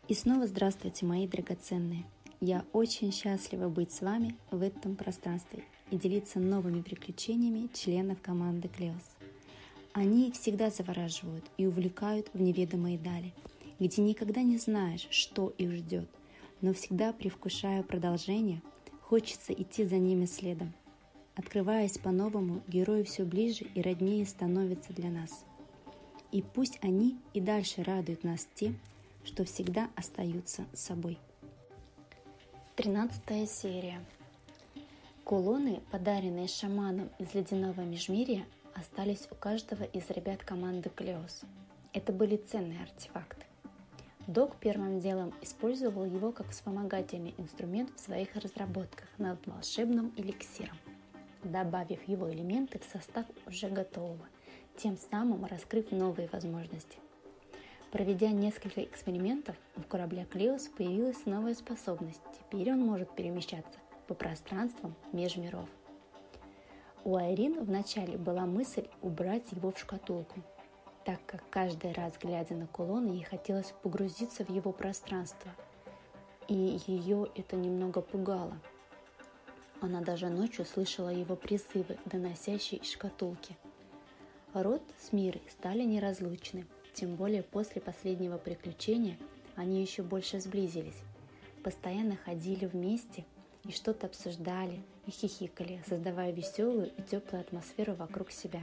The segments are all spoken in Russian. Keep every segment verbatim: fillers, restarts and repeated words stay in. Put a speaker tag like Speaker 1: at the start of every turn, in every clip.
Speaker 1: И снова здравствуйте, мои драгоценные! Я очень счастлива быть с вами в этом пространстве и делиться новыми приключениями членов команды Клеос. Они всегда завораживают и увлекают в неведомые дали, где никогда не знаешь, что их ждет, но всегда привкушая продолжение, хочется идти за ними следом. Открываясь по-новому, герои все ближе и роднее становятся для нас. И пусть они и дальше радуют нас тем, что всегда остаются собой. Тринадцатая серия. Кулоны, подаренные шаманом из ледяного межмирья, остались у каждого из ребят команды Клеос. Это были ценные артефакты. Док первым делом использовал его как вспомогательный инструмент в своих разработках над волшебным эликсиром, добавив его элементы в состав уже готового, тем самым раскрыв новые возможности. Проведя несколько экспериментов, у корабля Клеос появилась новая способность. Теперь он может перемещаться по пространствам межмиров. У Айрин вначале была мысль убрать его в шкатулку, так как каждый раз, глядя на кулон, ей хотелось погрузиться в его пространство, и ее это немного пугало. Она даже ночью слышала его призывы, доносящие из шкатулки. Род с Мирой стали неразлучны. Тем более после последнего приключения они еще больше сблизились. Постоянно ходили вместе и что-то обсуждали и хихикали, создавая веселую и теплую атмосферу вокруг себя.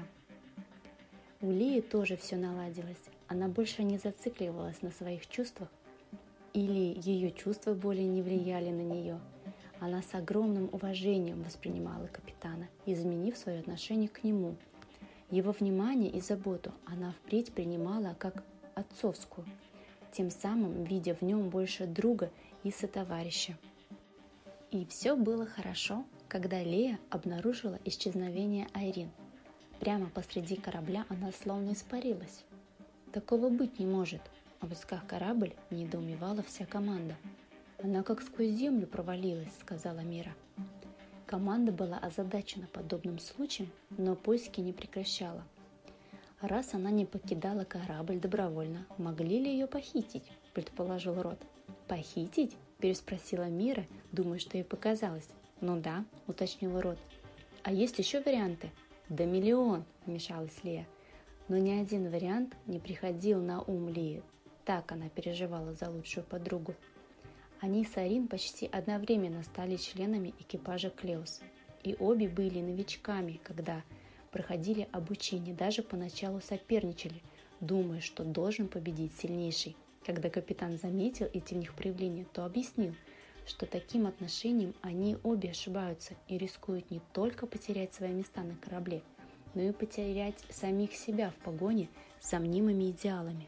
Speaker 1: У Лии тоже все наладилось. Она больше не зацикливалась на своих чувствах, или ее чувства более не влияли на нее. Она с огромным уважением воспринимала капитана, изменив свое отношение к нему. Его внимание и заботу она впредь принимала как отцовскую, тем самым видя в нем больше друга и сотоварища. И все было хорошо, когда Лея обнаружила исчезновение Айрин. Прямо посреди корабля она словно испарилась. Такого быть не может, обыскав корабль, недоумевала вся команда. Она как сквозь землю провалилась, сказала Мира. Команда была озадачена подобным случаем, но поиски не прекращала. Раз она не покидала корабль добровольно, могли ли ее похитить, предположил Рот. Похитить? Переспросила Мира, думая, что ей показалось. Ну да, уточнил Рот. А есть еще варианты? Да миллион, вмешалась Лея. Но ни один вариант не приходил на ум Лии. Так она переживала за лучшую подругу. Они с Айрин почти одновременно стали членами экипажа Клеос. И обе были новичками, когда проходили обучение, даже поначалу соперничали, думая, что должен победить сильнейший. Когда капитан заметил эти в них проявления, то объяснил, что таким отношением они обе ошибаются и рискуют не только потерять свои места на корабле, но и потерять самих себя в погоне за мнимыми идеалами.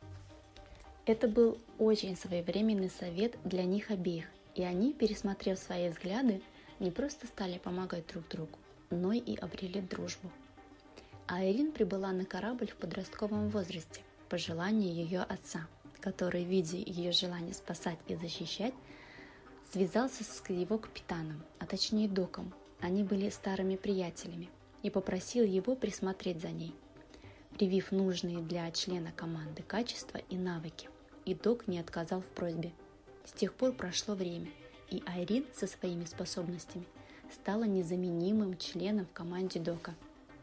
Speaker 1: Это был очень своевременный совет для них обеих, и они, пересмотрев свои взгляды, не просто стали помогать друг другу, но и обрели дружбу. Айрин прибыла на корабль в подростковом возрасте по желанию ее отца, который, видя ее желание спасать и защищать, связался с его капитаном, а точнее доком, они были старыми приятелями, и попросил его присмотреть за ней, привив нужные для члена команды качества и навыки. И док не отказал в просьбе. С тех пор прошло время, и Айрин со своими способностями стала незаменимым членом в команде дока.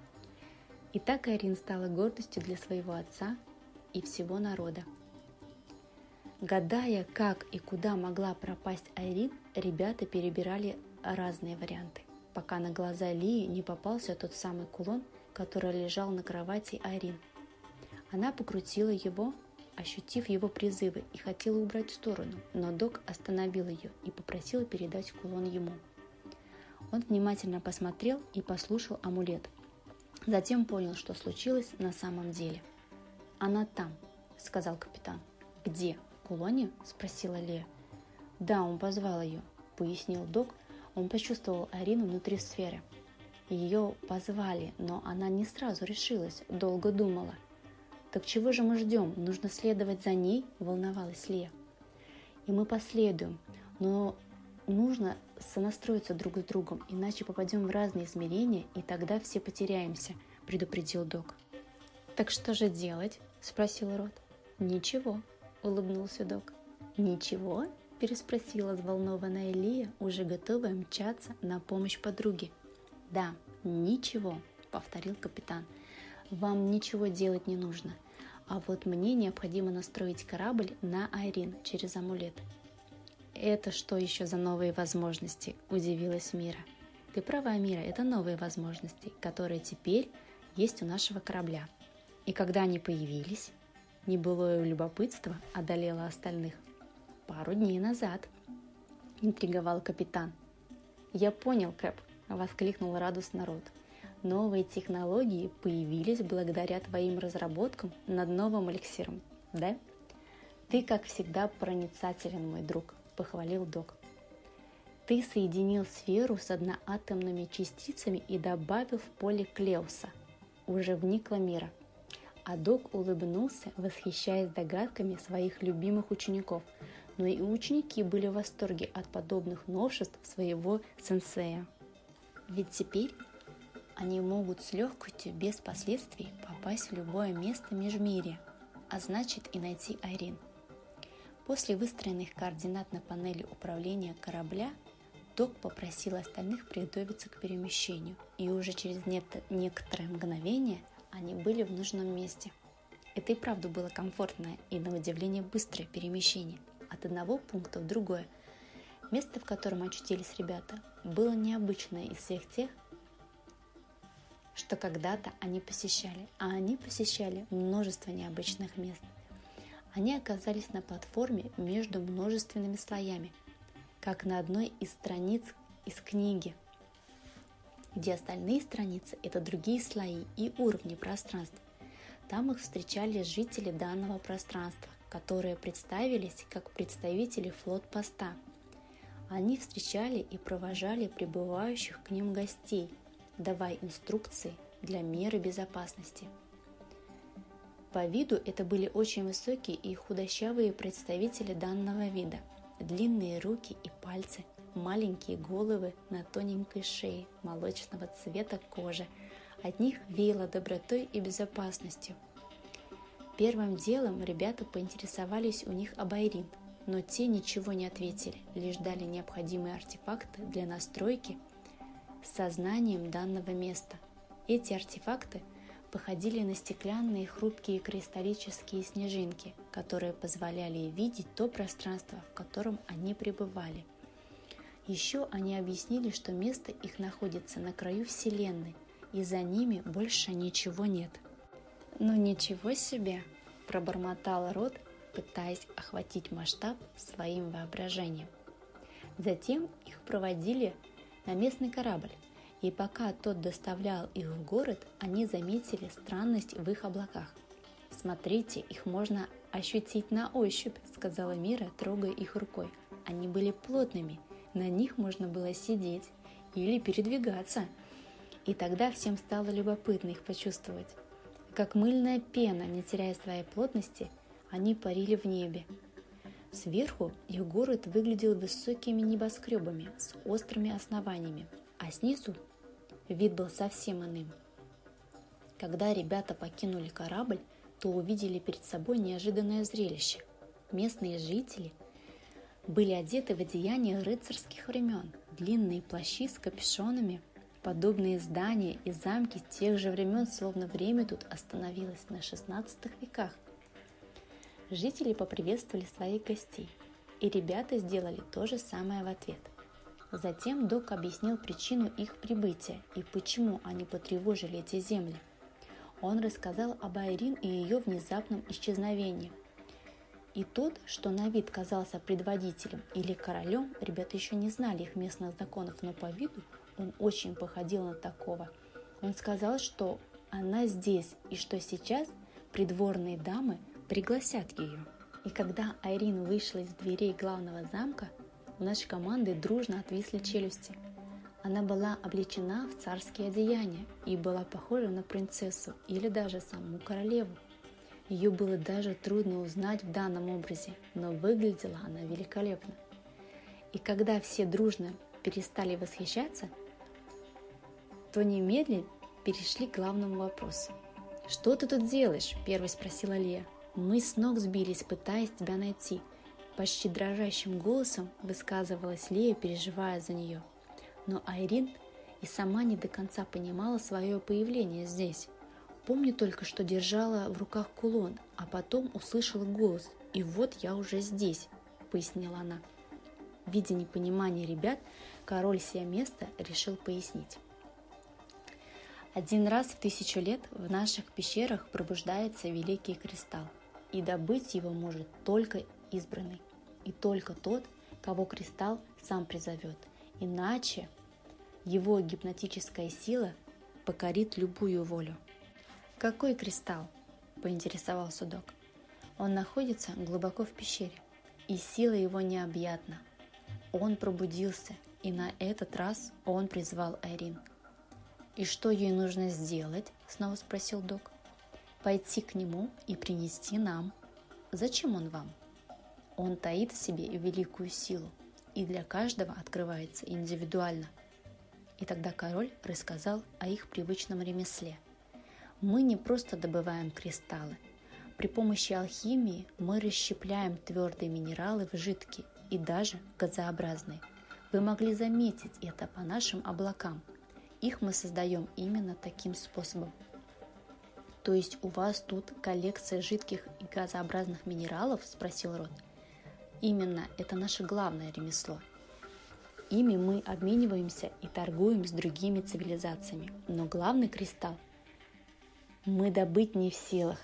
Speaker 1: И так Айрин стала гордостью для своего отца и всего народа. Гадая, как и куда могла пропасть Айрин, ребята перебирали разные варианты, пока на глаза Лии не попался тот самый кулон, который лежал на кровати Айрин. Она покрутила его, ощутив его призывы, и хотела убрать в сторону, но док остановил ее и попросил передать кулон ему. Он внимательно посмотрел и послушал амулет. Затем понял, что случилось на самом деле. «Она там», — сказал капитан. «Где? В кулоне?» — спросила Лея. «Да, он позвал ее», — пояснил док. Он почувствовал Айрин внутри сферы. Ее позвали, но она не сразу решилась, долго думала. «Так чего же мы ждем? Нужно следовать за ней?» – волновалась Лея. «И мы последуем, но нужно сонастроиться друг с другом, иначе попадем в разные измерения, и тогда все потеряемся», – предупредил док. «Так что же делать?» – спросил Рот. «Ничего», – улыбнулся док. «Ничего?» – переспросила взволнованная Лия, уже готовая мчаться на помощь подруге. «Да, ничего», – повторил капитан. «Вам ничего делать не нужно. А вот мне необходимо настроить корабль на Айрин через амулет». «Это что еще за новые возможности?» – удивилась Мира. «Ты права, Мира, это новые возможности, которые теперь есть у нашего корабля. И когда они появились?» Небылое любопытство одолело остальных. «Пару дней назад», – интриговал капитан. «Я понял, Кэп», – воскликнул радостно Рот. «Новые технологии появились благодаря твоим разработкам над новым эликсиром, да?» «Ты, как всегда, проницателен, мой друг», – похвалил Док. «Ты соединил сферу с одноатомными частицами и добавил в поле Клеуса». Уже вникла Мира. А Док улыбнулся, восхищаясь догадками своих любимых учеников, но и ученики были в восторге от подобных новшеств своего сенсея. Ведь теперь они могут с легкостью, без последствий, попасть в любое место Межмирья, а значит и найти Айрин. После выстроенных координат на панели управления корабля Док попросил остальных приготовиться к перемещению, и уже через некоторое мгновение они были в нужном месте. Это и правда было комфортное и, на удивление, быстрое перемещение от одного пункта в другое. Место, в котором очутились ребята, было необычное из всех тех, что когда-то они посещали, а они посещали множество необычных мест. Они оказались на платформе между множественными слоями, как на одной из страниц из книги, где остальные страницы – это другие слои и уровни пространств. Там их встречали жители данного пространства, которые представились как представители флот-поста. Они встречали и провожали прибывающих к ним гостей, давая инструкции для меры безопасности. По виду это были очень высокие и худощавые представители данного вида. Длинные руки и пальцы, маленькие головы на тоненькой шее, молочного цвета кожи. От них веяло добротой и безопасностью. Первым делом ребята поинтересовались у них об Айрин, но те ничего не ответили, лишь дали необходимые артефакты для настройки с сознанием данного места. Эти артефакты походили на стеклянные хрупкие кристаллические снежинки, которые позволяли видеть то пространство, в котором они пребывали. Еще они объяснили, что место их находится на краю Вселенной, и за ними больше ничего нет. «Ну ничего себе!» – пробормотал Рот, пытаясь охватить масштаб своим воображением. Затем их проводили на местный корабль, и пока тот доставлял их в город, они заметили странность в их облаках. «Смотрите, их можно ощутить на ощупь», – сказала Мира, трогая их рукой. «Они были плотными, на них можно было сидеть или передвигаться». И тогда всем стало любопытно их почувствовать. Как мыльная пена, не теряя своей плотности, они парили в небе. Сверху их город выглядел высокими небоскребами с острыми основаниями, а снизу вид был совсем иным. Когда ребята покинули корабль, то увидели перед собой неожиданное зрелище. Местные жители были одеты в одеяния рыцарских времен, длинные плащи с капюшонами. Подобные здания и замки тех же времен, словно время тут остановилось на шестнадцатых веках. Жители поприветствовали своих гостей, и ребята сделали то же самое в ответ. Затем Док объяснил причину их прибытия и почему они потревожили эти земли. Он рассказал об Айрин и ее внезапном исчезновении. И тот, что на вид казался предводителем или королем, ребята еще не знали их местных законов, но по виду он очень походил на такого. Он сказал, что она здесь и что сейчас придворные дамы пригласят ее. И когда Айрин вышла из дверей главного замка, у нашей команды дружно отвисли челюсти. Она была облечена в царские одеяния и была похожа на принцессу или даже саму королеву. Ее было даже трудно узнать в данном образе, но выглядела она великолепно. И когда все дружно перестали восхищаться, то немедленно перешли к главному вопросу. «Что ты тут делаешь?» – первой спросила Лия. «Мы с ног сбились, пытаясь тебя найти. Почти дрожащим голосом высказывалась Лия, переживая за нее. Но Айрин и сама не до конца понимала свое появление здесь. Помню только, что держала в руках кулон, а потом услышала голос, и вот я уже здесь, пояснила она. Видя непонимание ребят, король сия места решил пояснить. Один раз в тысячу лет в наших пещерах пробуждается великий кристалл, и добыть его может только избранный, и только тот, кого кристалл сам призовет, иначе его гипнотическая сила покорит любую волю. «Какой кристалл?» – поинтересовался Док. «Он находится глубоко в пещере, и сила его необъятна. Он пробудился, и на этот раз он призвал Айрин». «И что ей нужно сделать?» – снова спросил Док. «Пойти к нему и принести нам». «Зачем он вам?» «Он таит в себе великую силу, и для каждого открывается индивидуально». И тогда король рассказал о их привычном ремесле. «Мы не просто добываем кристаллы. При помощи алхимии мы расщепляем твердые минералы в жидкие и даже газообразные. Вы могли заметить это по нашим облакам. Их мы создаем именно таким способом». «То есть у вас тут коллекция жидких и газообразных минералов?» – спросил Рот. «Именно, это наше главное ремесло. Ими мы обмениваемся и торгуем с другими цивилизациями. Но главный кристалл мы добыть не в силах».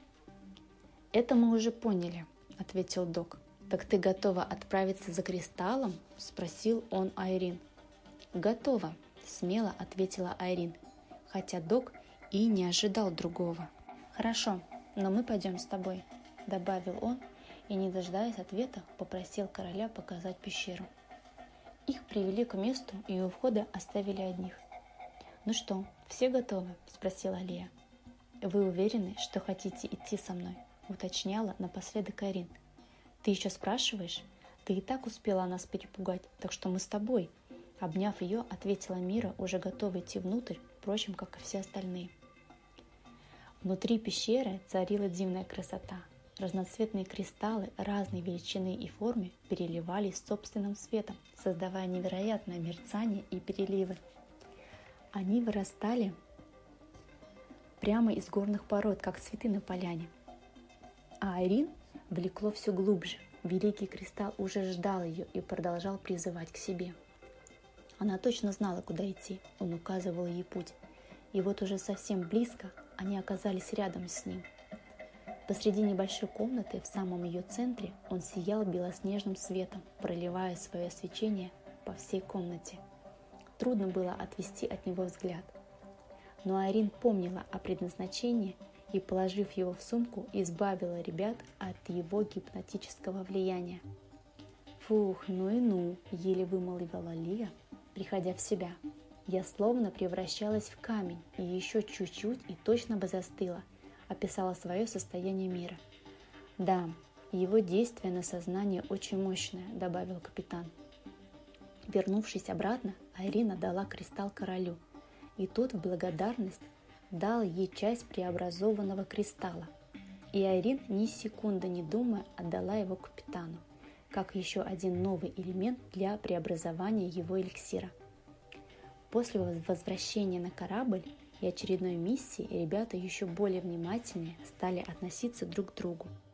Speaker 1: «Это мы уже поняли», – ответил Док. «Так ты готова отправиться за кристаллом?» – спросил он Айрин. «Готова», – смело ответила Айрин, хотя Док и не ожидал другого. «Хорошо, но мы пойдем с тобой», – добавил он, и, не дожидаясь ответа, попросил короля показать пещеру. Их привели к месту и у входа оставили одних. «Ну что, все готовы?» – спросила Лия. «Вы уверены, что хотите идти со мной?» – уточняла напоследок Айрин. «Ты еще спрашиваешь? Ты и так успела нас перепугать, так что мы с тобой», – обняв ее, ответила Мира, уже готова идти внутрь, впрочем, как и все остальные. Внутри пещеры царила дивная красота. Разноцветные кристаллы разной величины и формы переливались собственным светом, создавая невероятное мерцание и переливы. Они вырастали прямо из горных пород, как цветы на поляне. А Айрин влекло все глубже. Великий кристалл уже ждал ее и продолжал призывать к себе. Она точно знала, куда идти, он указывал ей путь. И вот уже совсем близко они оказались рядом с ним. Посреди небольшой комнаты, в самом ее центре, он сиял белоснежным светом, проливая свое свечение по всей комнате. Трудно было отвести от него взгляд. Но Айрин помнила о предназначении и, положив его в сумку, избавила ребят от его гипнотического влияния. «Фух, ну и ну!» – еле вымолвила Лия, приходя в себя. «Я словно превращалась в камень, и еще чуть-чуть и точно бы застыла», – описала свое состояние Мира. «Да, его действие на сознание очень мощное», – добавил капитан. Вернувшись обратно, Айрин дала кристалл королю, и тот в благодарность дал ей часть преобразованного кристалла. И Айрин, ни секунды не думая, отдала его капитану, как еще один новый элемент для преобразования его эликсира. После возвращения на корабль и очередной миссии ребята еще более внимательнее стали относиться друг к другу.